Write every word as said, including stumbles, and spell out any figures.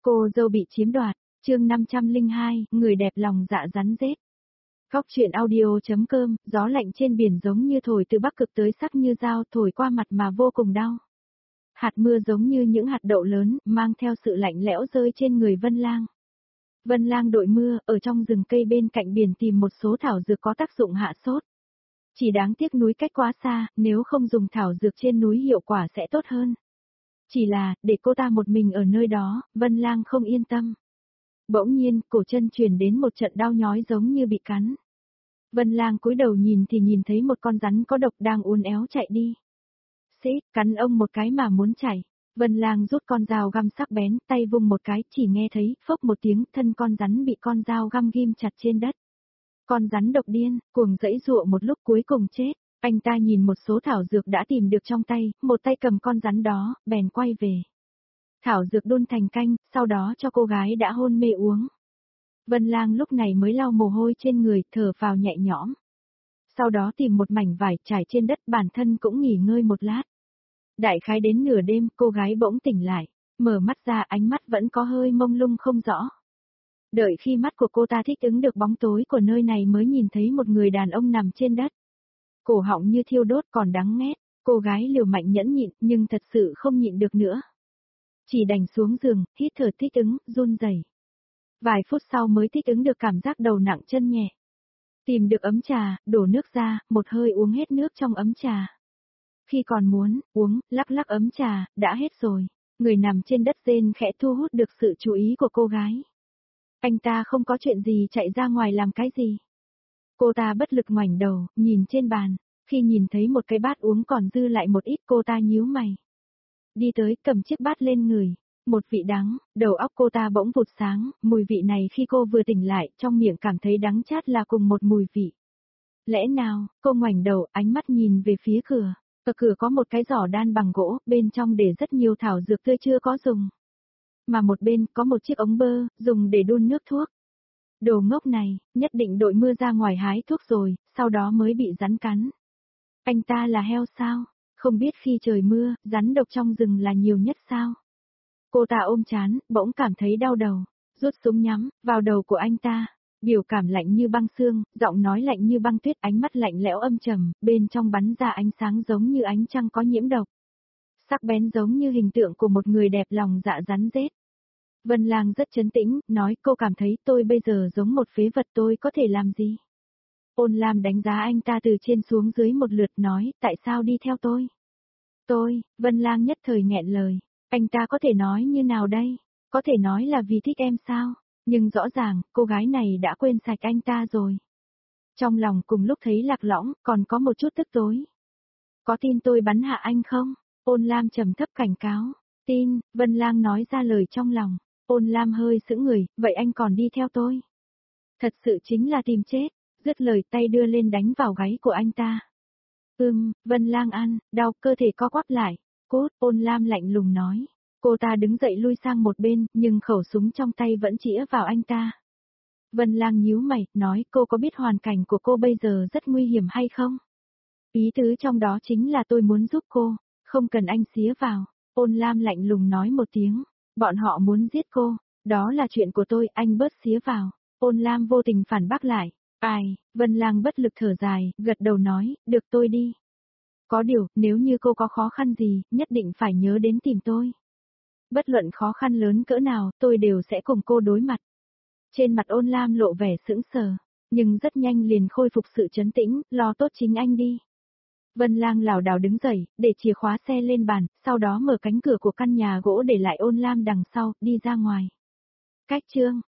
Cô dâu bị chiếm đoạt, chương năm trăm lẻ hai, người đẹp lòng dạ rắn rết. Góc truyện audio.com, gió lạnh trên biển giống như thổi từ Bắc Cực tới sắc như dao thổi qua mặt mà vô cùng đau. Hạt mưa giống như những hạt đậu lớn, mang theo sự lạnh lẽo rơi trên người Vân Lang. Vân Lang đội mưa, ở trong rừng cây bên cạnh biển tìm một số thảo dược có tác dụng hạ sốt. Chỉ đáng tiếc núi cách quá xa, nếu không dùng thảo dược trên núi hiệu quả sẽ tốt hơn. Chỉ là, để cô ta một mình ở nơi đó, Vân Lang không yên tâm. Bỗng nhiên, cổ chân truyền đến một trận đau nhói giống như bị cắn. Vân Lang cúi đầu nhìn thì nhìn thấy một con rắn có độc đang uốn éo chạy đi. Xít, cắn ông một cái mà muốn chảy. Vân Lang rút con dao găm sắc bén, tay vung một cái, chỉ nghe thấy, phốc một tiếng, thân con rắn bị con dao găm ghim chặt trên đất. Con rắn độc điên, cuồng giãy giụa một lúc cuối cùng chết. Anh ta nhìn một số thảo dược đã tìm được trong tay, một tay cầm con rắn đó, bèn quay về. Thảo dược đun thành canh, sau đó cho cô gái đã hôn mê uống. Vân Lang lúc này mới lau mồ hôi trên người, thở phào nhẹ nhõm. Sau đó tìm một mảnh vải trải trên đất, bản thân cũng nghỉ ngơi một lát. Đại khái đến nửa đêm, cô gái bỗng tỉnh lại, mở mắt ra ánh mắt vẫn có hơi mông lung không rõ. Đợi khi mắt của cô ta thích ứng được bóng tối của nơi này mới nhìn thấy một người đàn ông nằm trên đất. Cổ họng như thiêu đốt còn đắng nghét, cô gái liều mạnh nhẫn nhịn nhưng thật sự không nhịn được nữa. Chỉ đành xuống giường, hít thở thích ứng, run rẩy. Vài phút sau mới thích ứng được cảm giác đầu nặng chân nhẹ. Tìm được ấm trà, đổ nước ra, một hơi uống hết nước trong ấm trà. Khi còn muốn, uống, lắc lắc ấm trà, đã hết rồi. Người nằm trên đất rên khẽ thu hút được sự chú ý của cô gái. Anh ta không có chuyện gì chạy ra ngoài làm cái gì. Cô ta bất lực ngoảnh đầu, nhìn trên bàn. Khi nhìn thấy một cái bát uống còn dư lại một ít cô ta nhíu mày. Đi tới cầm chiếc bát lên người. Một vị đắng, đầu óc cô ta bỗng vụt sáng, mùi vị này khi cô vừa tỉnh lại, trong miệng cảm thấy đắng chát là cùng một mùi vị. Lẽ nào, cô ngoảnh đầu, ánh mắt nhìn về phía cửa. Ở cửa có một cái giỏ đan bằng gỗ, bên trong để rất nhiều thảo dược tươi chưa có dùng. Mà một bên có một chiếc ống bơ, dùng để đun nước thuốc. Đồ ngốc này, nhất định đội mưa ra ngoài hái thuốc rồi, sau đó mới bị rắn cắn. Anh ta là heo sao? Không biết khi trời mưa, rắn độc trong rừng là nhiều nhất sao? Cô ta ôm chán, bỗng cảm thấy đau đầu, rút súng nhắm vào đầu của anh ta. Biểu cảm lạnh như băng xương, giọng nói lạnh như băng tuyết, ánh mắt lạnh lẽo âm trầm, bên trong bắn ra ánh sáng giống như ánh trăng có nhiễm độc. Sắc bén giống như hình tượng của một người đẹp lòng dạ rắn rết. Vân Lang rất trấn tĩnh, nói cô cảm thấy tôi bây giờ giống một phế vật, tôi có thể làm gì? Ôn Lam đánh giá anh ta từ trên xuống dưới một lượt, nói, tại sao đi theo tôi? Tôi, Vân Lang nhất thời nghẹn lời, anh ta có thể nói như nào đây? Có thể nói là vì thích em sao? Nhưng rõ ràng, cô gái này đã quên sạch anh ta rồi. Trong lòng cùng lúc thấy lạc lõng, còn có một chút tức tối. Có tin tôi bắn hạ anh không? Ôn Lam trầm thấp cảnh cáo. Tin, Vân Lang nói ra lời trong lòng. Ôn Lam hơi sững người, vậy anh còn đi theo tôi? Thật sự chính là tìm chết, dứt lời tay đưa lên đánh vào gáy của anh ta. Ừm, Vân Lang ăn, đau, cơ thể co quắp lại. Cốt, Ôn Lam lạnh lùng nói. Cô ta đứng dậy lui sang một bên, nhưng khẩu súng trong tay vẫn chĩa vào anh ta. Vân Lang nhíu mày, nói, cô có biết hoàn cảnh của cô bây giờ rất nguy hiểm hay không? Ý tứ trong đó chính là tôi muốn giúp cô, không cần anh xía vào. Ôn Lam lạnh lùng nói một tiếng, bọn họ muốn giết cô, đó là chuyện của tôi, anh bớt xía vào. Ôn Lam vô tình phản bác lại, ai, Vân Lang bất lực thở dài, gật đầu nói, được tôi đi. Có điều, nếu như cô có khó khăn gì, nhất định phải nhớ đến tìm tôi. Bất luận khó khăn lớn cỡ nào, tôi đều sẽ cùng cô đối mặt. Trên mặt Ôn Lam lộ vẻ sững sờ, nhưng rất nhanh liền khôi phục sự trấn tĩnh, lo tốt chính anh đi. Vân Lang lảo đảo đứng dậy, để chìa khóa xe lên bàn, sau đó mở cánh cửa của căn nhà gỗ để lại Ôn Lam đằng sau, đi ra ngoài. Cách chương